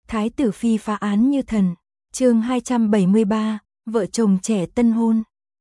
Thái tử phi phá án như thần. Chương 273, vợ chồng trẻ tân hôn.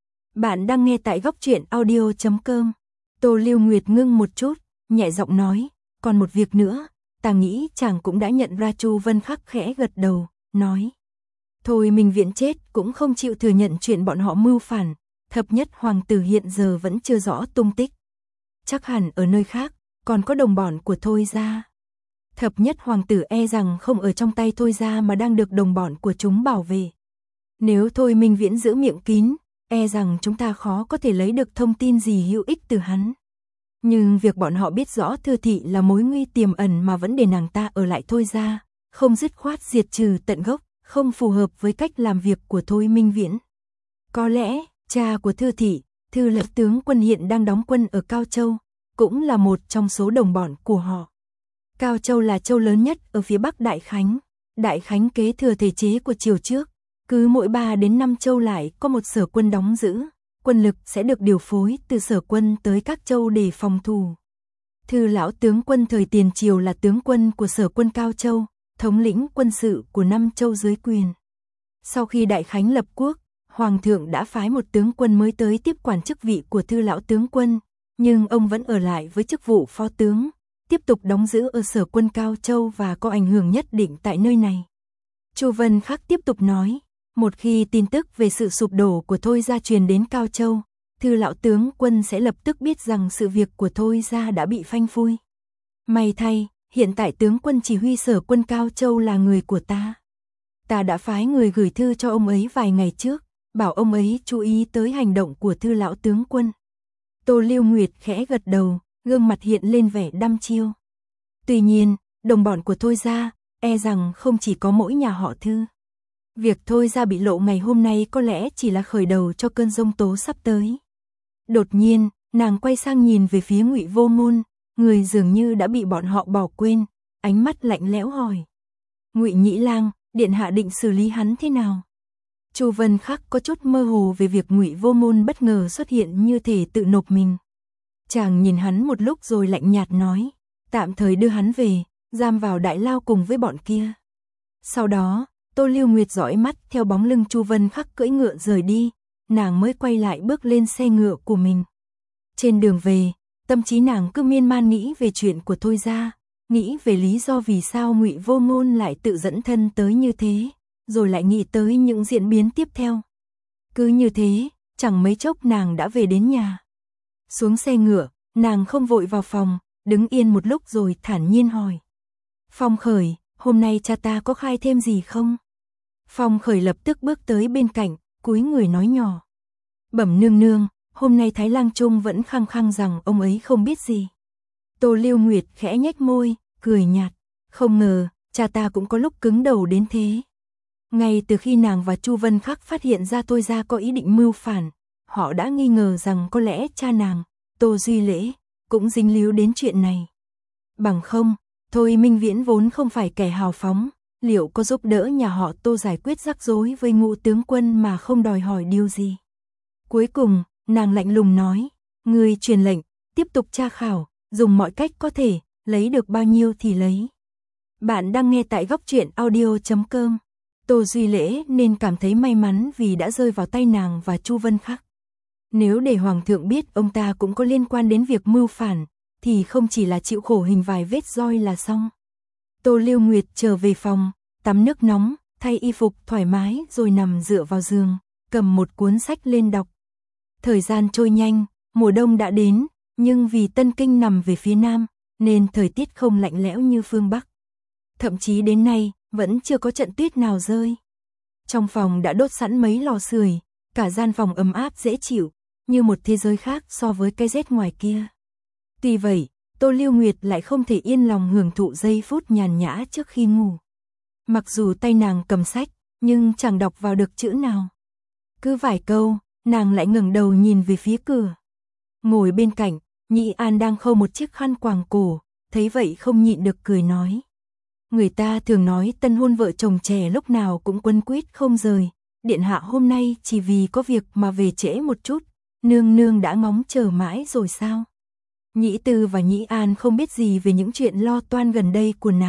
Bạn đang nghe tại góc truyện audio.com. Tô Lưu Nguyệt ngưng một chút, nhẹ giọng nói, còn một việc nữa, ta nghĩ chàng cũng đã nhận ra. Chu Vân Khắc khẽ gật đầu, nói. Thôi Minh Viễn chết cũng không chịu thừa nhận chuyện bọn họ mưu phản, thập nhất hoàng tử hiện giờ vẫn chưa rõ tung tích. Chắc hẳn ở nơi khác, còn có đồng bọn của Thôi gia. Thập nhất hoàng tử e rằng không ở trong tay Thôi gia mà đang được đồng bọn của chúng bảo vệ. Nếu Thôi Minh Viễn giữ miệng kín, e rằng chúng ta khó có thể lấy được thông tin gì hữu ích từ hắn. Nhưng việc bọn họ biết rõ Thư Thị là mối nguy tiềm ẩn mà vẫn để nàng ta ở lại Thôi gia, không dứt khoát diệt trừ tận gốc, không phù hợp với cách làm việc của Thôi Minh Viễn. Có lẽ, cha của Thư Thị, Thư Lập tướng quân hiện đang đóng quân ở Cao Châu, cũng là một trong số đồng bọn của họ. Cao Châu là châu lớn nhất ở phía bắc Đại Khánh. Đại Khánh kế thừa thể chế của triều trước, cứ mỗi 3 đến 5 châu lại có một sở quân đóng giữ, quân lực sẽ được điều phối từ sở quân tới các châu để phòng thủ. Thư lão tướng quân thời tiền triều là tướng quân của sở quân Cao Châu, thống lĩnh quân sự của 5 châu dưới quyền. Sau khi Đại Khánh lập quốc, Hoàng thượng đã phái một tướng quân mới tới tiếp quản chức vị của Thư lão tướng quân, nhưng ông vẫn ở lại với chức vụ phó tướng, tiếp tục đóng giữ ở sở quân Cao Châu và có ảnh hưởng nhất định tại nơi này. Chu Vân Khắc tiếp tục nói, một khi tin tức về sự sụp đổ của Thôi gia truyền đến Cao Châu, Thư lão tướng quân sẽ lập tức biết rằng sự việc của Thôi gia đã bị phanh phui. May thay, hiện tại tướng quân chỉ huy sở quân Cao Châu là người của ta. Ta đã phái người gửi thư cho ông ấy vài ngày trước, bảo ông ấy chú ý tới hành động của Thư lão tướng quân. Tô Lưu Nguyệt khẽ gật đầu, gương mặt hiện lên vẻ đăm chiêu. Tuy nhiên, đồng bọn của Thôi gia, e rằng không chỉ có mỗi nhà họ Thư. Việc Thôi gia bị lộ ngày hôm nay có lẽ chỉ là khởi đầu cho cơn giông tố sắp tới. Đột nhiên, nàng quay sang nhìn về phía Ngụy Vô Ngôn, người dường như đã bị bọn họ bỏ quên, ánh mắt lạnh lẽo hỏi. Ngụy Nhĩ Lang, điện hạ định xử lý hắn thế nào? Chu Vân Khắc có chút mơ hồ về việc Ngụy Vô Ngôn bất ngờ xuất hiện như thể tự nộp mình. Chàng nhìn hắn một lúc rồi lạnh nhạt nói, tạm thời đưa hắn về, giam vào đại lao cùng với bọn kia. Sau đó, Tô Lưu Nguyệt dõi mắt theo bóng lưng Chu Vân Khắc cưỡi ngựa rời đi, nàng mới quay lại bước lên xe ngựa của mình. Trên đường về, tâm trí nàng cứ miên man nghĩ về chuyện của Thôi gia, nghĩ về lý do vì sao Ngụy Vô Ngôn lại tự dẫn thân tới như thế, rồi lại nghĩ tới những diễn biến tiếp theo. Cứ như thế, chẳng mấy chốc nàng đã về đến nhà. Xuống xe ngựa, nàng không vội vào phòng, đứng yên một lúc rồi thản nhiên hỏi. Phong Khởi, hôm nay cha ta có khai thêm gì không? Phong Khởi lập tức bước tới bên cạnh, cúi người nói nhỏ. Bẩm nương nương, hôm nay Thái Lang Trung vẫn khăng khăng rằng ông ấy không biết gì. Tô Lưu Nguyệt khẽ nhếch môi, cười nhạt. Không ngờ, cha ta cũng có lúc cứng đầu đến thế. Ngay từ khi nàng và Chu Vân Khắc phát hiện ra Thôi gia có ý định mưu phản, họ đã nghi ngờ rằng có lẽ cha nàng, Tô Duy Lễ, cũng dính líu đến chuyện này. Bằng không, Thôi Minh Viễn vốn không phải kẻ hào phóng, liệu có giúp đỡ nhà họ Tô giải quyết rắc rối với Ngũ tướng quân mà không đòi hỏi điều gì? Cuối cùng, nàng lạnh lùng nói, ngươi truyền lệnh, tiếp tục tra khảo, dùng mọi cách có thể, lấy được bao nhiêu thì lấy. Bạn đang nghe tại góc truyện audio.com. Tô Duy Lễ nên cảm thấy may mắn vì đã rơi vào tay nàng và Chu Vân Khắc. Nếu để Hoàng thượng biết ông ta cũng có liên quan đến việc mưu phản, thì không chỉ là chịu khổ hình vài vết roi là xong. Tô Lưu Nguyệt trở về phòng, tắm nước nóng, thay y phục thoải mái rồi nằm dựa vào giường, cầm một cuốn sách lên đọc. Thời gian trôi nhanh, mùa đông đã đến, nhưng vì Tân Kinh nằm về phía nam, nên thời tiết không lạnh lẽo như phương Bắc. Thậm chí đến nay, vẫn chưa có trận tuyết nào rơi. Trong phòng đã đốt sẵn mấy lò sưởi, cả gian phòng ấm áp dễ chịu, như một thế giới khác so với cái rét ngoài kia. Tuy vậy, Tô Lưu Nguyệt lại không thể yên lòng hưởng thụ giây phút nhàn nhã trước khi ngủ. Mặc dù tay nàng cầm sách, nhưng chẳng đọc vào được chữ nào. Cứ vài câu, nàng lại ngẩng đầu nhìn về phía cửa. Ngồi bên cạnh, Nhĩ An đang khâu một chiếc khăn quàng cổ, thấy vậy không nhịn được cười nói. Người ta thường nói tân hôn vợ chồng trẻ lúc nào cũng quấn quýt không rời, điện hạ hôm nay chỉ vì có việc mà về trễ một chút, nương nương đã ngóng chờ mãi rồi sao? Nhĩ Tư và Nhĩ An không biết gì về những chuyện lo toan gần đây của nàng,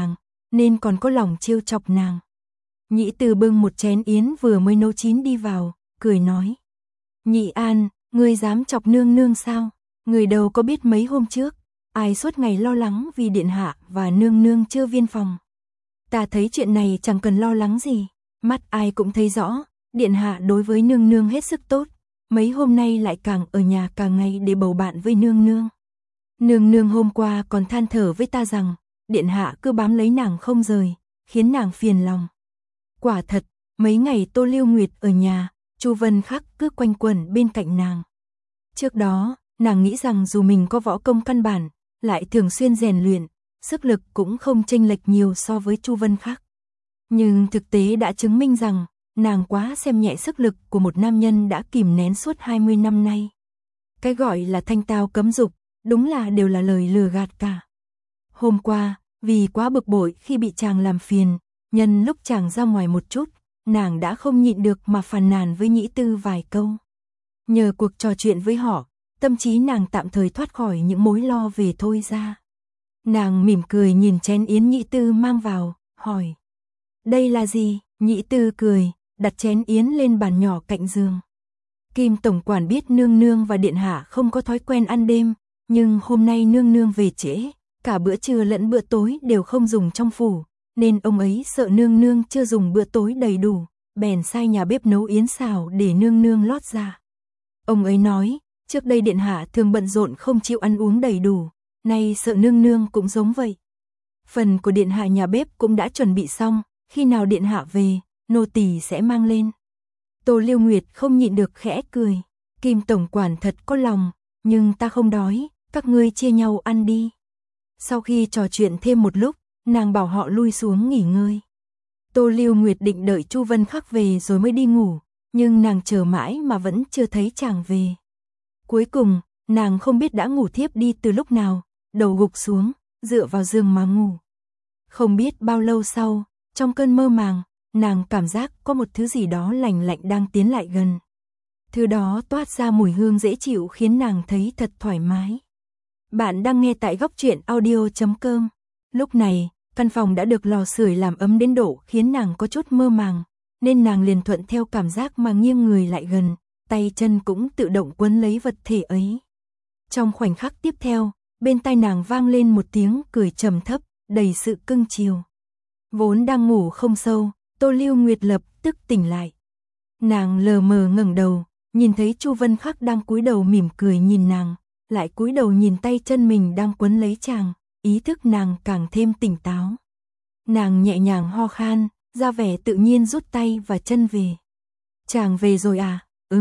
nên còn có lòng trêu chọc nàng. Nhĩ Tư bưng một chén yến vừa mới nấu chín đi vào, cười nói. Nhị An, ngươi dám chọc nương nương sao? Người đâu có biết mấy hôm trước, ai suốt ngày lo lắng vì điện hạ và nương nương chưa viên phòng. Ta thấy chuyện này chẳng cần lo lắng gì, mắt ai cũng thấy rõ, điện hạ đối với nương nương hết sức tốt, mấy hôm nay lại càng ở nhà cả ngày để bầu bạn với nương nương. Nương nương hôm qua còn than thở với ta rằng, điện hạ cứ bám lấy nàng không rời, khiến nàng phiền lòng. Quả thật, mấy ngày Tô Lưu Nguyệt ở nhà, Chu Vân Khắc cứ quanh quẩn bên cạnh nàng. Trước đó, nàng nghĩ rằng dù mình có võ công căn bản, lại thường xuyên rèn luyện, sức lực cũng không chênh lệch nhiều so với Chu Vân Khắc. Nhưng thực tế đã chứng minh rằng, nàng quá xem nhẹ sức lực của một nam nhân đã kìm nén suốt 20 năm nay. Cái gọi là thanh tao cấm dục, đúng là đều là lời lừa gạt cả. Hôm qua, vì quá bực bội khi bị chàng làm phiền, nhân lúc chàng ra ngoài một chút, nàng đã không nhịn được mà phàn nàn với Nhĩ Tư vài câu. Nhờ cuộc trò chuyện với họ, tâm trí nàng tạm thời thoát khỏi những mối lo về thôi ra. Nàng mỉm cười nhìn chén yến Nhĩ Tư mang vào, hỏi. Đây là gì? Nhĩ Tư cười, đặt chén yến lên bàn nhỏ cạnh giường. Kim tổng quản biết nương nương và điện hạ không có thói quen ăn đêm, nhưng hôm nay nương nương về trễ, cả bữa trưa lẫn bữa tối đều không dùng trong phủ, nên ông ấy sợ nương nương chưa dùng bữa tối đầy đủ, bèn sai nhà bếp nấu yến xào để nương nương lót ra. Ông ấy nói, trước đây điện hạ thường bận rộn không chịu ăn uống đầy đủ, nay sợ nương nương cũng giống vậy. Phần của điện hạ nhà bếp cũng đã chuẩn bị xong, khi nào điện hạ về, nô tỳ sẽ mang lên. Tô Liêu Nguyệt không nhịn được khẽ cười, Kim tổng quản thật có lòng, nhưng ta không đói, các ngươi chia nhau ăn đi. Sau khi trò chuyện thêm một lúc, nàng bảo họ lui xuống nghỉ ngơi. Tô Liêu Nguyệt định đợi Chu Vân Khắc về rồi mới đi ngủ, nhưng nàng chờ mãi mà vẫn chưa thấy chàng về. Cuối cùng, nàng không biết đã ngủ thiếp đi từ lúc nào, đầu gục xuống, dựa vào giường mà ngủ. Không biết bao lâu sau, trong cơn mơ màng, nàng cảm giác có một thứ gì đó lạnh lạnh đang tiến lại gần. Thứ đó toát ra mùi hương dễ chịu khiến nàng thấy thật thoải mái. Bạn đang nghe tại Góc Truyện Audio.com. Lúc này, căn phòng đã được lò sưởi làm ấm đến độ khiến nàng có chút mơ màng, nên nàng liền thuận theo cảm giác mà nghiêng người lại gần, tay chân cũng tự động quấn lấy vật thể ấy. Trong khoảnh khắc tiếp theo, bên tai nàng vang lên một tiếng cười trầm thấp, đầy sự cưng chiều. Vốn đang ngủ không sâu, Tô Liêu Nguyệt lập tức tỉnh lại. Nàng lờ mờ ngẩng đầu, nhìn thấy Chu Vân Khắc đang cúi đầu mỉm cười nhìn nàng, lại cúi đầu nhìn tay chân mình đang quấn lấy chàng, ý thức nàng càng thêm tỉnh táo. Nàng nhẹ nhàng ho khan, ra vẻ tự nhiên rút tay và chân về. Chàng về rồi à?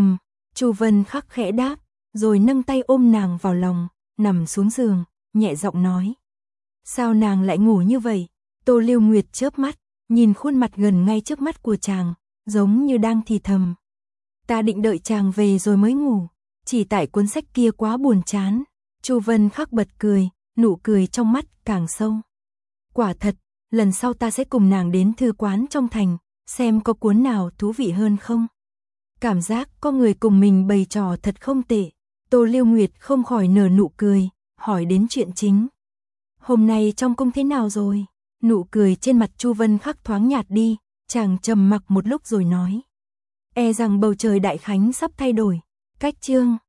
Chu Vân Khắc khẽ đáp, rồi nâng tay ôm nàng vào lòng, nằm xuống giường, nhẹ giọng nói. Sao nàng lại ngủ như vậy? Tô Liêu Nguyệt chớp mắt, nhìn khuôn mặt gần ngay trước mắt của chàng, giống như đang thì thầm. Ta định đợi chàng về rồi mới ngủ, chỉ tại cuốn sách kia quá buồn chán. Chu Vân Khắc bật cười, nụ cười trong mắt càng sâu. Quả thật, lần sau ta sẽ cùng nàng đến thư quán trong thành, xem có cuốn nào thú vị hơn không. Cảm giác có người cùng mình bày trò thật không tệ. Tô Liêu Nguyệt không khỏi nở nụ cười, hỏi đến chuyện chính. Hôm nay trong cung thế nào rồi? Nụ cười trên mặt Chu Vân Khắc thoáng nhạt đi, chàng trầm mặc một lúc rồi nói. E rằng bầu trời đại khánh sắp thay đổi. Cách chương